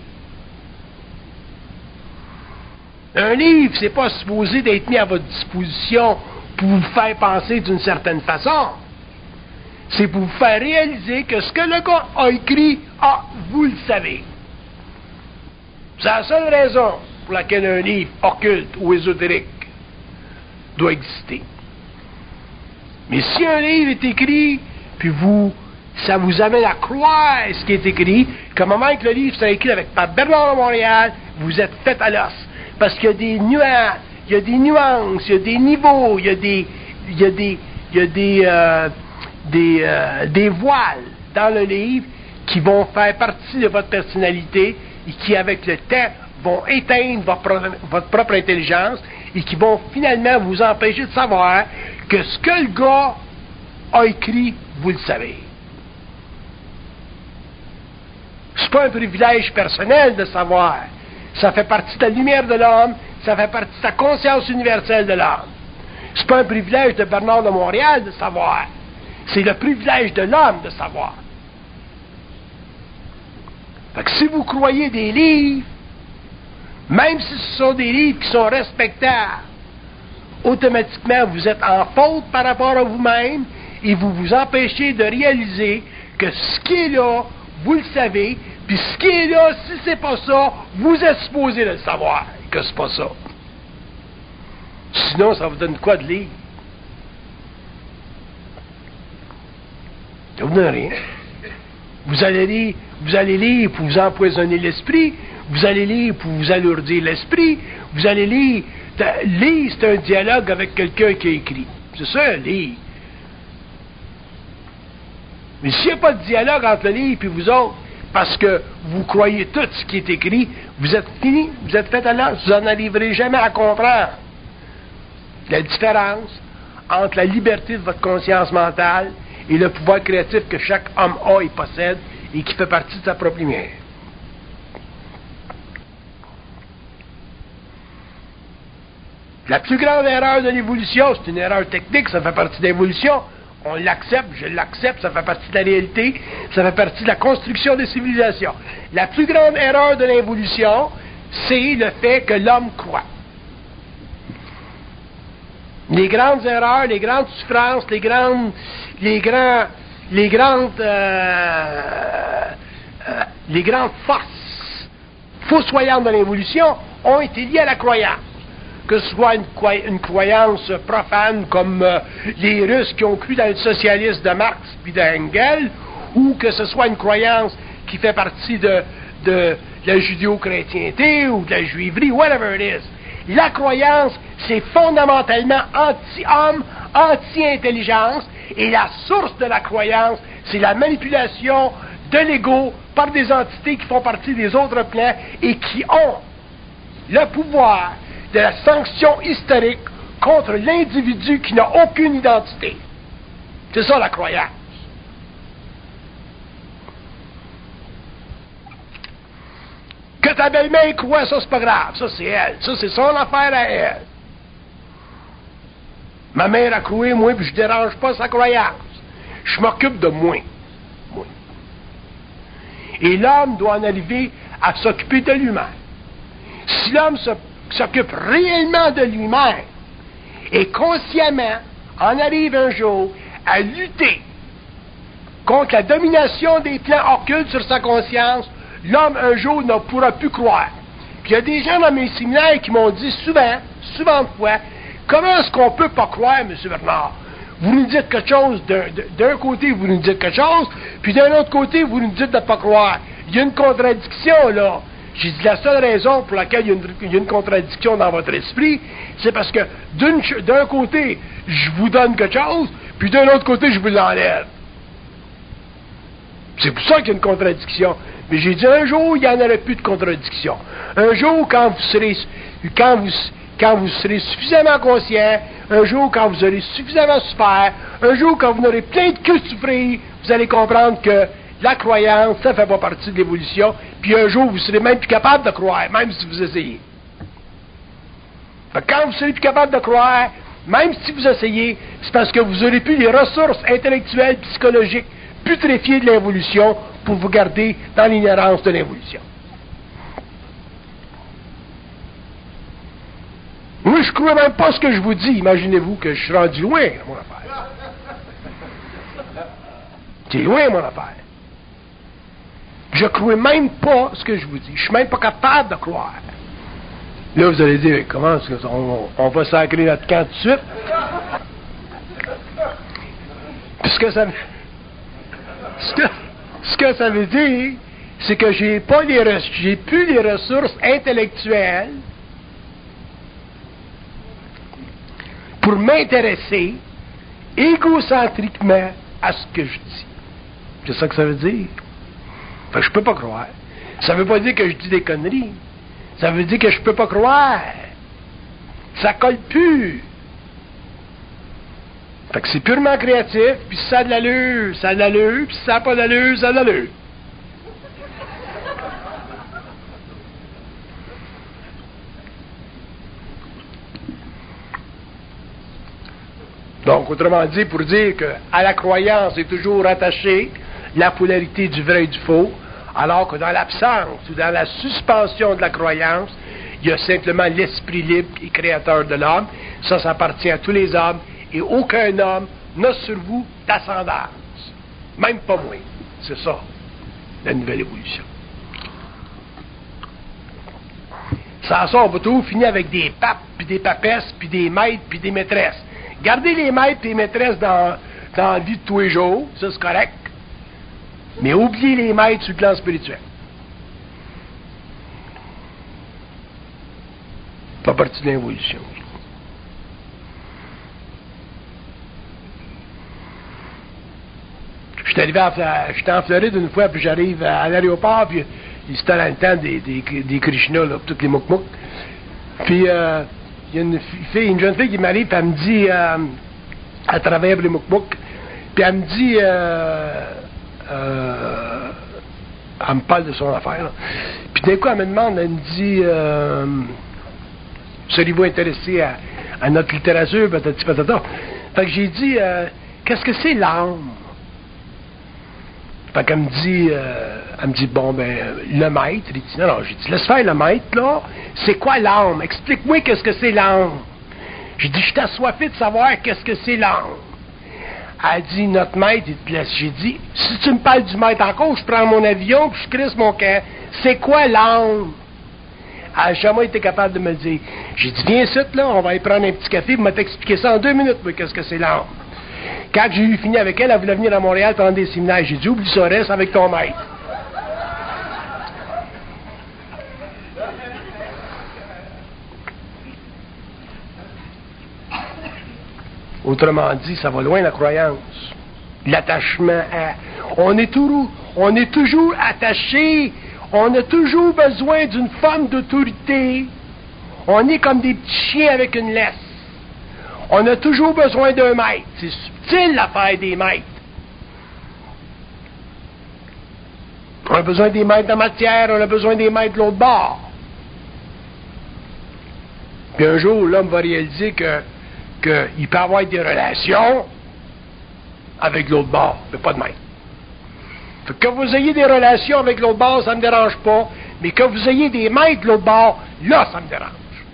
Un livre, c'est pas supposé d'être mis à votre disposition pour vous faire penser d'une certaine façon. C'est pour vous faire réaliser que ce que le gars a écrit, vous le savez. C'est la seule raison pour laquelle un livre occulte ou ésotérique doit exister. Mais si un livre est écrit, puis ça vous amène à croire ce qui est écrit, qu'au moment que le livre sera écrit par Bernard de Montréal, vous êtes fait à l'os. Parce qu'il y a des nuances, il y a des niveaux, il y a des voiles dans le livre qui vont faire partie de votre personnalité et qui, avec le temps, vont éteindre votre propre intelligence et qui vont finalement vous empêcher de savoir que ce que le gars a écrit, vous le savez. C'est pas un privilège personnel de savoir. Ça fait partie de la lumière de l'homme, ça fait partie de sa conscience universelle de l'homme. C'est pas un privilège de Bernard de Montréal de savoir. C'est le privilège de l'homme de savoir. Fait que si vous croyez des livres, même si ce sont des livres qui sont respectables, automatiquement vous êtes en faute par rapport à vous-même et vous vous empêchez de réaliser que ce qui est là, vous le savez, puis ce qui est là, si c'est pas ça, vous êtes supposé de le savoir que c'est pas ça. Sinon, ça vous donne quoi de lire? Ça vous donne rien. Vous allez lire pour vous empoisonner l'esprit, vous allez lire pour vous alourdir l'esprit, vous allez lire. Lire, c'est un dialogue avec quelqu'un qui a écrit. C'est ça, un livre. Mais s'il n'y a pas de dialogue entre le livre et vous autres, parce que vous croyez tout ce qui est écrit, vous êtes fini, vous êtes fait à l'os, vous n'en arriverez jamais à comprendre la différence entre la liberté de votre conscience mentale et le pouvoir créatif que chaque homme a et possède et qui fait partie de sa propre lumière. La plus grande erreur de l'évolution, c'est une erreur technique, ça fait partie de l'évolution. On l'accepte, je l'accepte, ça fait partie de la réalité, ça fait partie de la construction des civilisations. La plus grande erreur de l'évolution, c'est le fait que l'homme croit. Les grandes erreurs, les grandes souffrances, les grandes forces fossoyantes de l'évolution ont été liées à la croyance. Que ce soit une croyance profane comme les Russes qui ont cru dans le socialisme de Marx puis d'Engels, ou que ce soit une croyance qui fait partie de la judéo-chrétienté ou de la juiverie, whatever it is. La croyance, c'est fondamentalement anti-homme, anti-intelligence, et la source de la croyance, c'est la manipulation de l'ego par des entités qui font partie des autres plans et qui ont le pouvoir de la sanction historique contre l'individu qui n'a aucune identité. C'est ça la croyance. Que ta belle-mère croit, ça c'est pas grave, ça c'est elle, ça c'est son affaire à elle. Ma mère a croué, moi, puis je dérange pas sa croyance. Je m'occupe de moi. Et l'homme doit en arriver à s'occuper de lui-même. Si l'homme s'occupe réellement de lui-même et consciemment en arrive un jour à lutter contre la domination des plans occultes sur sa conscience, l'homme un jour ne pourra plus croire. Puis il y a des gens dans mes séminaires qui m'ont dit souvent de fois, comment est-ce qu'on peut pas croire, M. Bernard? Vous nous dites quelque chose, d'un côté vous nous dites quelque chose, puis d'un autre côté vous nous dites de ne pas croire. Il y a une contradiction là. J'ai dit la seule raison pour laquelle il y a une contradiction dans votre esprit, c'est parce que d'un côté, je vous donne quelque chose, puis d'un autre côté, je vous l'enlève. C'est pour ça qu'il y a une contradiction. Mais j'ai dit un jour, il n'y en aurait plus de contradiction. Un jour, quand vous serez suffisamment conscient, un jour, quand vous aurez suffisamment souffert, un jour, quand vous aurez plein de queues souffrir, vous allez comprendre que la croyance, ça ne fait pas partie de l'évolution, puis un jour, vous serez même plus capable de croire, même si vous essayez. Quand vous serez plus capable de croire, même si vous essayez, c'est parce que vous n'aurez plus les ressources intellectuelles, psychologiques, putréfiées de l'évolution pour vous garder dans l'ignorance de l'évolution. Moi, je ne crois même pas ce que je vous dis. Imaginez-vous que je suis rendu loin, mon affaire. C'est loin, mon affaire. Je ne crois même pas ce que je vous dis. Je ne suis même pas capable de croire. Là, vous allez dire, comment est-ce qu'on va sacrer notre camp tout de suite? Puisque ce que ça veut dire, c'est que j'ai plus les ressources intellectuelles pour m'intéresser égocentriquement à ce que je dis. C'est ça que ça veut dire. Fait que je peux pas croire. Ça veut pas dire que je dis des conneries. Ça veut dire que je peux pas croire. Ça colle plus. Fait que c'est purement créatif, puis ça a de l'allure, ça a de l'allure, puis ça n'a pas d'allure, ça a de l'allure. Donc, autrement dit, pour dire qu'à la croyance est toujours attachée la polarité du vrai et du faux, alors que dans l'absence ou dans la suspension de la croyance, il y a simplement l'esprit libre et créateur de l'homme. Ça appartient à tous les hommes, et aucun homme n'a sur vous d'ascendance. Même pas moi. C'est ça, la nouvelle évolution. Sans ça, on va toujours finir avec des papes, puis des papesses, puis des maîtres, puis des maîtresses. Gardez les maîtres et les maîtresses dans la vie de tous les jours, ça c'est correct. Mais oubliez les maîtres sur le plan spirituel. Pas partie de l'évolution. J'étais en Floride une fois, puis j'arrive à l'aéroport, puis c'était dans le temps des Krishna, là, tous les mouk-mouk. Puis, il y a une jeune fille qui m'arrive, puis elle me dit, elle travaille pour les mouk-mouk, puis elle me dit, elle me parle de son affaire, là. Puis d'un coup, elle me demande, elle me dit, seriez-vous intéressé à notre littérature, patati patata. Fait que j'ai dit, qu'est-ce que c'est l'âme? Fait qu'elle me dit, bon, ben, le maître, il dit, non, j'ai dit, laisse faire le maître, là. C'est quoi l'âme? Explique-moi qu'est-ce que c'est l'âme. J'ai dit, je suis assoiffé de savoir qu'est-ce que c'est l'âme. Elle dit, notre maître, il te laisse. J'ai dit, si tu me parles du maître encore, je prends mon avion, puis je crisse mon camp. C'est quoi l'âme? Elle n'a jamais été capable de me le dire. J'ai dit, viens ici, là, on va aller prendre un petit café, puis t'expliquer ça en 2 minutes, mais qu'est-ce que c'est l'âme. Quand j'ai eu fini avec elle, elle voulait venir à Montréal prendre des séminaires. J'ai dit, oublie ça, reste avec ton maître. Autrement dit, ça va loin la croyance. L'attachement à... On est toujours attaché. On a toujours besoin d'une forme d'autorité. On est comme des petits chiens avec une laisse. On a toujours besoin d'un maître. C'est subtil l'affaire des maîtres. On a besoin des maîtres de matière, on a besoin des maîtres de l'autre bord. Puis un jour, l'homme va réaliser qu'il peut avoir des relations avec l'autre bord, mais pas de maître. Fait que vous ayez des relations avec l'autre bord, ça ne me dérange pas, mais que vous ayez des maîtres de l'autre bord, là, ça me dérange.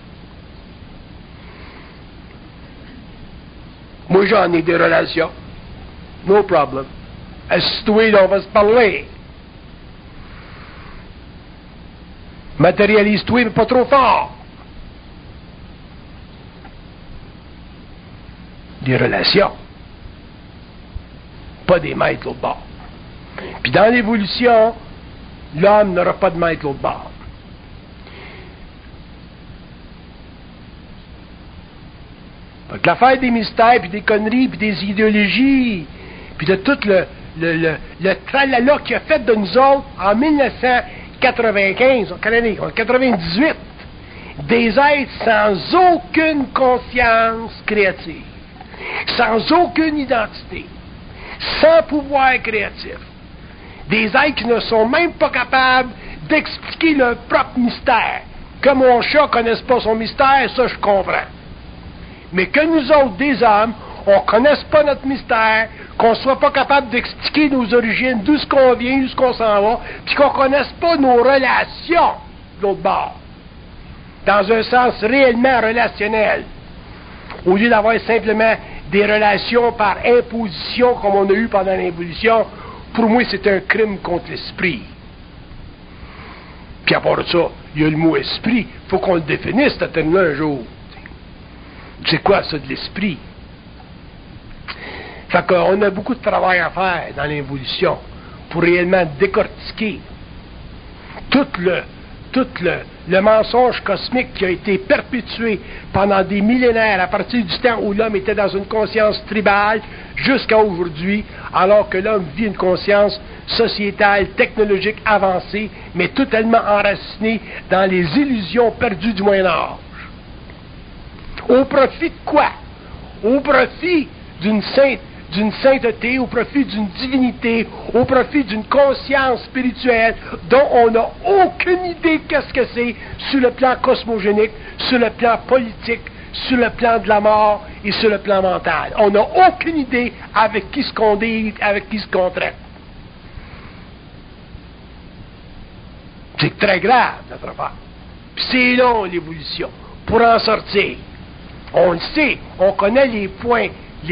Moi, j'en ai des relations. No problem. Assis-toi, on va se parler. Matérialise-toi, mais pas trop fort. Des relations. Pas des maîtres de l'autre bord. Puis dans l'évolution, l'homme n'aura pas de maître de l'autre bord. Fait que l'affaire des mystères, puis des conneries, puis des idéologies, puis de tout le tralala qu'il a fait de nous autres en 1995, en 98, des êtres sans aucune conscience créative, sans aucune identité, sans pouvoir créatif. Des êtres qui ne sont même pas capables d'expliquer leur propre mystère. Que mon chat ne connaisse pas son mystère, ça je comprends. Mais que nous autres, des hommes, on ne connaisse pas notre mystère, qu'on ne soit pas capable d'expliquer nos origines, d'où ce qu'on vient, d'où ce qu'on s'en va, puis qu'on ne connaisse pas nos relations de l'autre bord. Dans un sens réellement relationnel. Au lieu d'avoir simplement des relations par imposition comme on a eu pendant l'évolution, pour moi c'est un crime contre l'esprit. Puis à part de ça, il y a le mot esprit, il faut qu'on le définisse ce terme-là un jour. C'est quoi ça de l'esprit? Fait qu'on a beaucoup de travail à faire dans l'évolution pour réellement décortiquer tout le mensonge cosmique qui a été perpétué pendant des millénaires à partir du temps où l'homme était dans une conscience tribale jusqu'à aujourd'hui, alors que l'homme vit une conscience sociétale, technologique avancée, mais totalement enracinée dans les illusions perdues du Moyen-Âge. Au profit de quoi? Au profit d'une sainteté, au profit d'une divinité, au profit d'une conscience spirituelle dont on n'a aucune idée qu'est-ce que c'est sur le plan cosmogénique, sur le plan politique, sur le plan de la mort et sur le plan mental. On n'a aucune idée avec qui ce qu'on dit, avec qui ce qu'on traite. C'est très grave, notre affaire. Puis c'est long, l'évolution, pour en sortir. On le sait, on connaît les points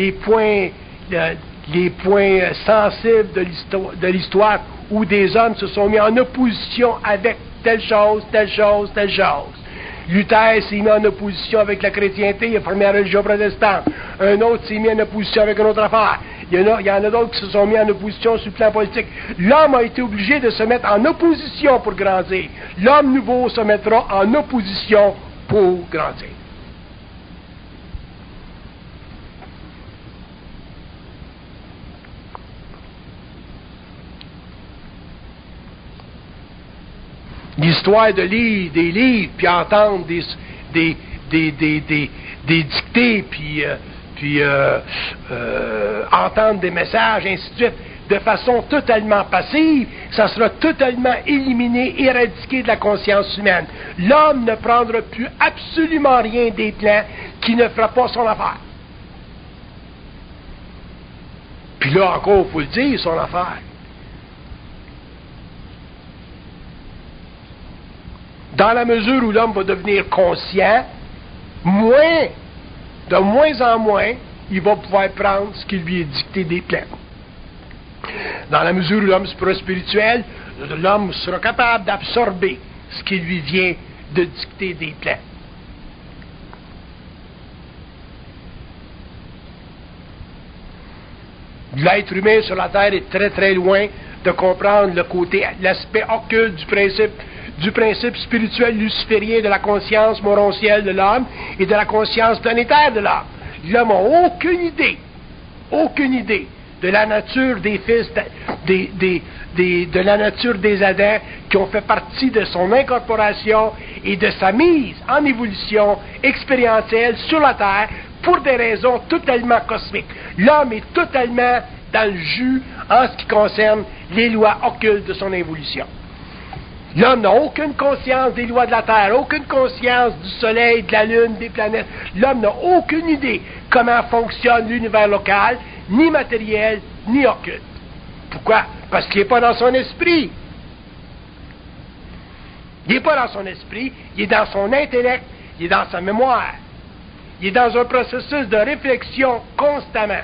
sensibles de l'histoire où des hommes se sont mis en opposition avec telle chose. Luther s'est mis en opposition avec la chrétienté, il a formé la religion protestante. Un autre s'est mis en opposition avec une autre affaire. Il y en a d'autres qui se sont mis en opposition sur le plan politique. L'homme a été obligé de se mettre en opposition pour grandir. L'homme nouveau se mettra en opposition pour grandir. L'histoire des livres, puis entendre des dictées, puis entendre des messages, ainsi de suite, de façon totalement passive, ça sera totalement éliminé, éradiqué de la conscience humaine. L'homme ne prendra plus absolument rien des plans qui ne fera pas son affaire. Puis là encore, il faut le dire, son affaire. Dans la mesure où l'homme va devenir conscient, de moins en moins, il va pouvoir prendre ce qui lui est dicté des plans. Dans la mesure où l'homme sera spirituel, l'homme sera capable d'absorber ce qui lui vient de dicter des plans. L'être humain sur la terre est très très loin de comprendre l'aspect occulte du principe spirituel luciférien de la conscience morontielle de l'homme et de la conscience planétaire de l'homme. L'homme n'a aucune idée de la nature des fils, de la nature des Adams qui ont fait partie de son incorporation et de sa mise en évolution expérientielle sur la terre pour des raisons totalement cosmiques. L'homme est totalement dans le jus en ce qui concerne les lois occultes de son évolution. L'homme n'a aucune conscience des lois de la Terre, aucune conscience du Soleil, de la Lune, des planètes. L'homme n'a aucune idée comment fonctionne l'univers local, ni matériel, ni occulte. Pourquoi? Parce qu'il n'est pas dans son esprit. Il n'est pas dans son esprit, il est dans son intellect, il est dans sa mémoire. Il est dans un processus de réflexion constamment.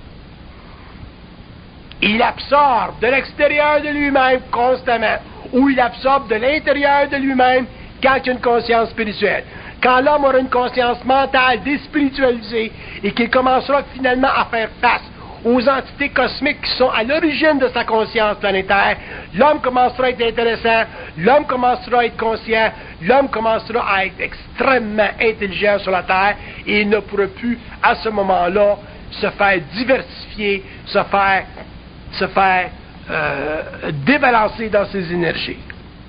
Il absorbe de l'extérieur de lui-même constamment, ou il absorbe de l'intérieur de lui-même quand il a une conscience spirituelle. Quand l'homme aura une conscience mentale déspiritualisée et qu'il commencera finalement à faire face aux entités cosmiques qui sont à l'origine de sa conscience planétaire, l'homme commencera à être intéressant, l'homme commencera à être conscient, l'homme commencera à être extrêmement intelligent sur la Terre et il ne pourra plus, à ce moment-là, se faire diversifier, se faire débalancer dans ses énergies.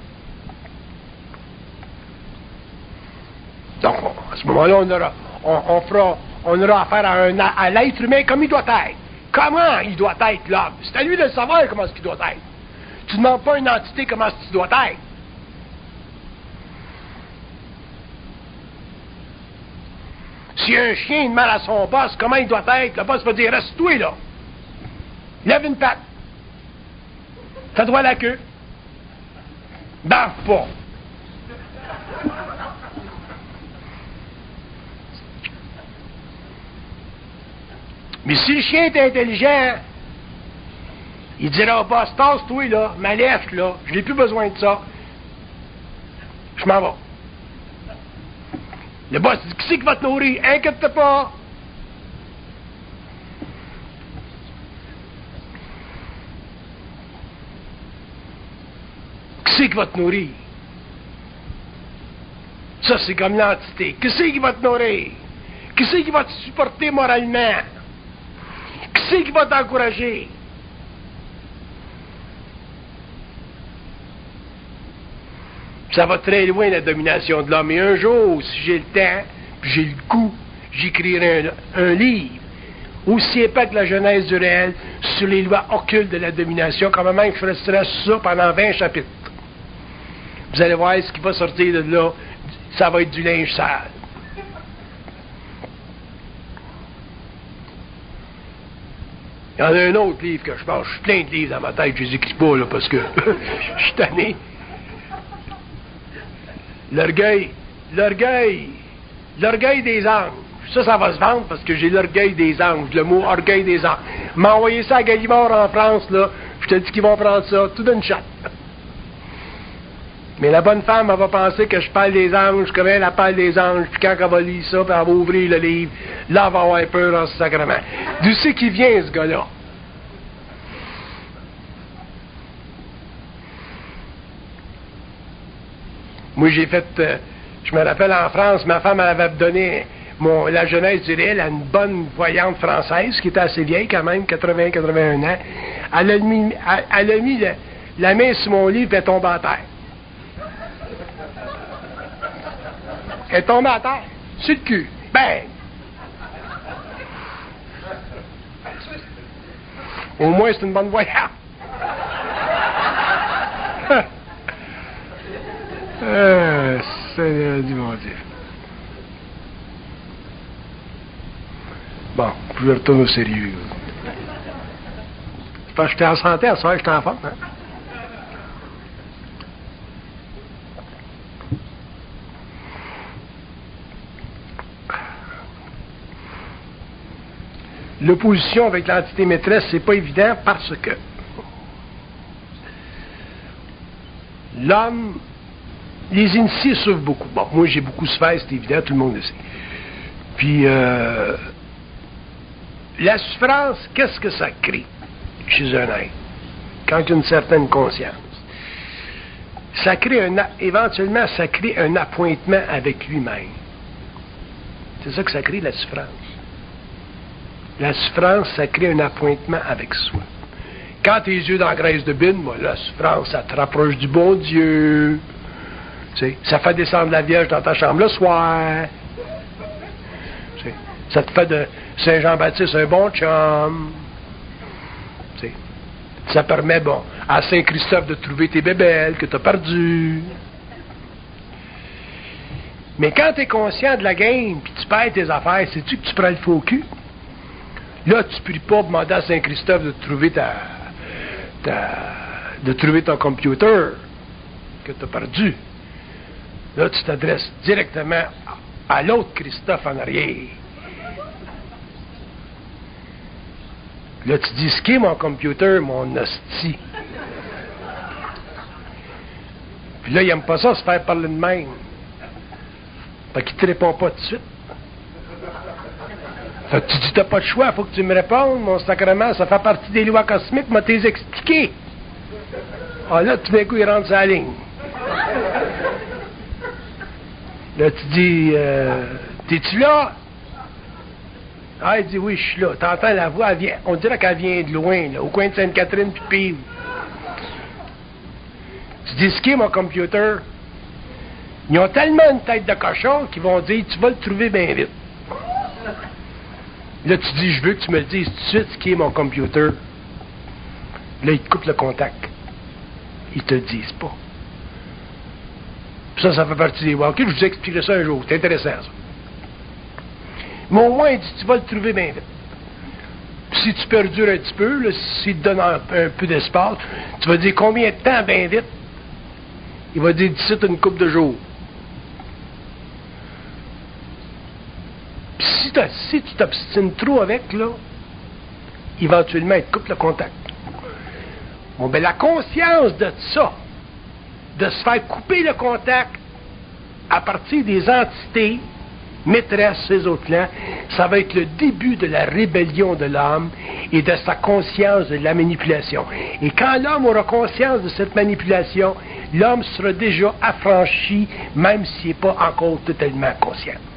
Donc, à ce moment-là, on aura affaire à l'être humain comme il doit être. Comment il doit être, l'homme? C'est à lui de le savoir comment il doit être. Tu ne demandes pas à une entité comment il doit être. Si un chien demande à son boss comment il doit être, le boss va dire « Reste-toi là. Lève une patte. Fais droit la queue. Bave pas. » Mais si le chien est intelligent, il dira au boss, tasse-toi là, ma lèche là, je n'ai plus besoin de ça. Je m'en vais. Le boss dit, qui c'est qui va te nourrir? Inquiète-toi pas. Qui c'est qui va te nourrir? Ça, c'est comme l'entité. Qui c'est qui va te nourrir? Qui c'est qui va te supporter moralement? Qui c'est qui va t'encourager? Ça va très loin, la domination de l'homme. Et un jour, si j'ai le temps, puis j'ai le goût, j'écrirai un livre aussi épais que la Genèse du réel sur les lois occultes de la domination. Quand même, je ferai ça pendant 20 chapitres. Vous allez voir ce qui va sortir de là. Ça va être du linge sale. Il y en a un autre livre que je pense. Je suis plein de livres dans ma tête. Je les écris pas, là, parce que je suis tanné. L'orgueil des anges. Ça va se vendre parce que j'ai l'orgueil des anges, le mot orgueil des anges. M'a envoyé ça à Gallimard en France, là. Je te dis qu'ils vont prendre ça, tout d'une shot. Mais la bonne femme, elle va penser que je parle des anges, comme elle parle des anges, puis quand elle va lire ça, puis elle va ouvrir le livre, là, elle va avoir peur en ce sacrement. D'où c'est qu'il vient, ce gars-là? Moi, j'ai fait, je me rappelle en France, ma femme elle avait donné la Genèse du réel à une bonne voyante française, qui était assez vieille quand même, 80-81 ans. Elle a mis la main sur mon livre et elle est tombée à terre. Elle est tombée à terre, sur le cul. Bang! Au moins, c'est une bonne voyante. Seigneur du mon Dieu. Bon, je vais retourner au sérieux. Je pense que j'étais en santé, à soir, j'étais en forme. Hein? l'opposition avec l'entité maîtresse, c'est pas évident parce que l'homme, les initiés souffrent beaucoup. Bon, moi j'ai beaucoup souffert, c'est évident, tout le monde le sait. Puis, la souffrance, qu'est-ce que ça crée chez un être, quand il y a une certaine conscience? Ça crée éventuellement, ça crée un appointement avec lui-même. C'est ça que ça crée, la souffrance. La souffrance, ça crée un appointement avec soi. Quand tes yeux dans la graisse de bine, moi, la souffrance, ça te rapproche du bon Dieu. Tu sais, ça fait descendre la Vierge dans ta chambre le soir. Tu sais, ça te fait de Saint-Jean-Baptiste un bon chum. Tu sais, ça permet, bon, à Saint-Christophe de trouver tes bébelles que tu as perdues. Mais quand tu es conscient de la game, puis tu perds tes affaires, sais-tu que tu prends le faux cul? Là, tu ne pries pas demander à Saint-Christophe de trouver de trouver ton computer que tu as perdu. Là, tu t'adresses directement à l'autre Christophe en arrière. Là, tu dis, ce qui est mon computer, mon hostie. Puis là, il n'aime pas ça, se faire parler de même. Fait qu'il ne te répond pas tout de suite. Fait que tu dis, t'as pas de choix, il faut que tu me répondes, mon sacrement, ça fait partie des lois cosmiques, moi t'es expliqué. Ah là, tout d'un coup, il rentre sur la ligne. Là, tu dis, t'es-tu là? Ah, il dit, oui, je suis là. T'entends la voix, elle vient, on dirait qu'elle vient de loin, là, au coin de Sainte-Catherine puis Pive. Tu dis, ce qui est mon computer? Ils ont tellement une tête de cochon qu'ils vont dire, tu vas le trouver bien vite. Là, tu dis, je veux que tu me le dises tout de suite, ce qui est mon computer. Là, ils te coupent le contact. Ils te le disent pas. Puis ça fait partie des walkers. Je vous expliquerai ça un jour. C'est intéressant, ça. Mais au moins, il dit, tu vas le trouver bien vite. Puis si tu perdures un petit peu, là, s'il te donne un peu d'espace, tu vas dire combien de temps bien vite? Il va dire d'ici une couple de jours. Puis si tu t'obstines trop avec, là, éventuellement, il te coupe le contact. Bon, ben la conscience de ça, de se faire couper le contact à partir des entités maîtresses, ces autres-là, ça va être le début de la rébellion de l'homme et de sa conscience de la manipulation. Et quand l'homme aura conscience de cette manipulation, l'homme sera déjà affranchi, même s'il n'est pas encore totalement conscient.